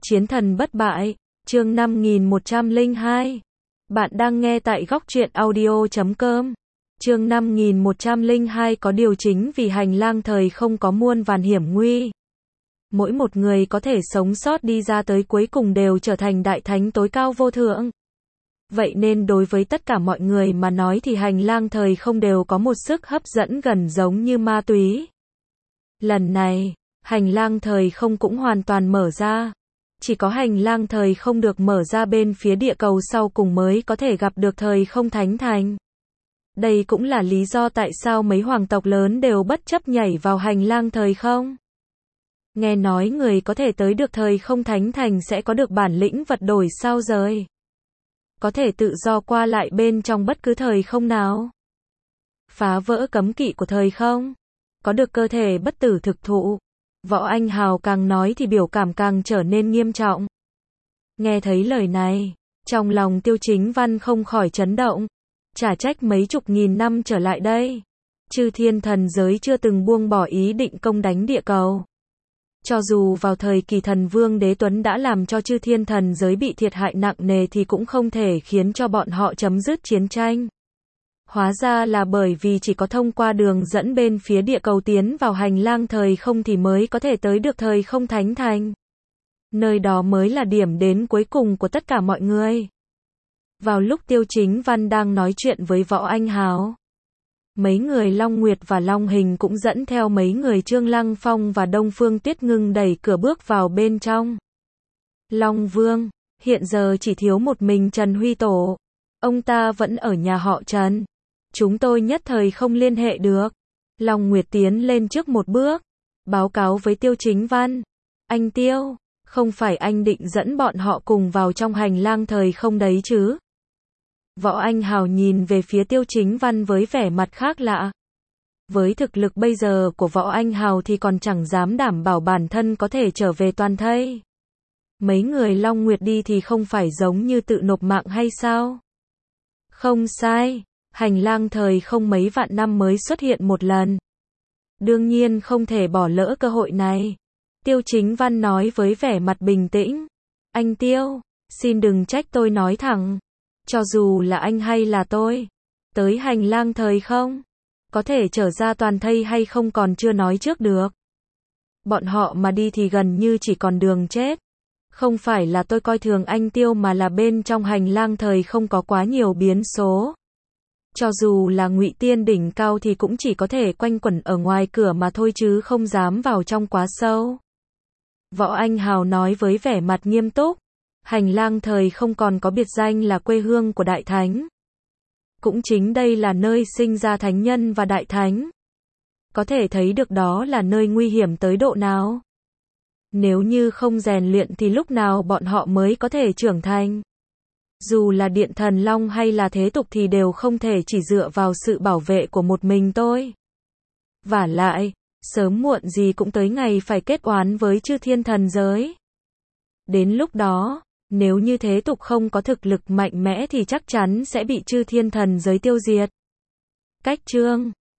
Chiến thần bất bại, chương 5102. Bạn đang nghe tại góc truyện audio.com. Chương 5102 có điều chính vì hành lang thời không có muôn vàn hiểm nguy. Mỗi một người có thể sống sót đi ra tới cuối cùng đều trở thành đại thánh tối cao vô thượng. Vậy nên đối với tất cả mọi người mà nói thì hành lang thời không đều có một sức hấp dẫn gần giống như ma túy. Lần này, hành lang thời không cũng hoàn toàn mở ra. Chỉ có hành lang thời không được mở ra bên phía địa cầu sau cùng mới có thể gặp được thời không thánh thành. Đây cũng là lý do tại sao mấy hoàng tộc lớn đều bất chấp nhảy vào hành lang thời không. Nghe nói người có thể tới được thời không thánh thành sẽ có được bản lĩnh vật đổi sao rời. Có thể tự do qua lại bên trong bất cứ thời không nào. Phá vỡ cấm kỵ của thời không. Có được cơ thể bất tử thực thụ. Võ Anh Hào càng nói thì biểu cảm càng trở nên nghiêm trọng. Nghe thấy lời này, trong lòng Tiêu Chính Văn không khỏi chấn động. Chả trách mấy chục nghìn năm trở lại đây, chư thiên thần giới chưa từng buông bỏ ý định công đánh địa cầu. Cho dù vào thời kỳ thần vương Đế Tuấn đã làm cho chư thiên thần giới bị thiệt hại nặng nề thì cũng không thể khiến cho bọn họ chấm dứt chiến tranh. Hóa ra là bởi vì chỉ có thông qua đường dẫn bên phía địa cầu tiến vào hành lang thời không thì mới có thể tới được thời không thánh thành. Nơi đó mới là điểm đến cuối cùng của tất cả mọi người. Vào lúc Tiêu Chính Văn đang nói chuyện với Võ Anh Hào, mấy người Long Nguyệt và Long Hình cũng dẫn theo mấy người Trương Lăng Phong và Đông Phương Tuyết Ngưng đẩy cửa bước vào bên trong. Long Vương, hiện giờ chỉ thiếu một mình Trần Huy Tổ. Ông ta vẫn ở nhà họ Trần. Chúng tôi nhất thời không liên hệ được. Long Nguyệt tiến lên trước một bước, báo cáo với Tiêu Chính Văn. Anh Tiêu, không phải anh định dẫn bọn họ cùng vào trong hành lang thời không đấy chứ? Võ Anh Hào nhìn về phía Tiêu Chính Văn với vẻ mặt khác lạ. Với thực lực bây giờ của Võ Anh Hào thì còn chẳng dám đảm bảo bản thân có thể trở về toàn thây. Mấy người Long Nguyệt đi thì không phải giống như tự nộp mạng hay sao? Không sai, hành lang thời không mấy vạn năm mới xuất hiện một lần. Đương nhiên không thể bỏ lỡ cơ hội này. Tiêu Chính Văn nói với vẻ mặt bình tĩnh. Anh Tiêu, xin đừng trách tôi nói thẳng. Cho dù là anh hay là tôi, tới hành lang thời không, có thể trở ra toàn thây hay không còn chưa nói trước được. Bọn họ mà đi thì gần như chỉ còn đường chết. Không phải là tôi coi thường anh Tiêu mà là bên trong hành lang thời không có quá nhiều biến số. Cho dù là Ngụy Tiên đỉnh cao thì cũng chỉ có thể quanh quẩn ở ngoài cửa mà thôi chứ không dám vào trong quá sâu. Võ Anh Hào nói với vẻ mặt nghiêm túc. Hành lang thời không còn có biệt danh là quê hương của Đại Thánh. Cũng chính đây là nơi sinh ra thánh nhân và Đại Thánh. Có thể thấy được đó là nơi nguy hiểm tới độ nào. Nếu như không rèn luyện thì lúc nào bọn họ mới có thể trưởng thành. Dù là Điện Thần Long hay là thế tục thì đều không thể chỉ dựa vào sự bảo vệ của một mình tôi. Vả lại, sớm muộn gì cũng tới ngày phải kết oán với chư thiên thần giới. Đến lúc đó, nếu như thế tục không có thực lực mạnh mẽ thì chắc chắn sẽ bị chư thiên thần giới tiêu diệt. Cách chương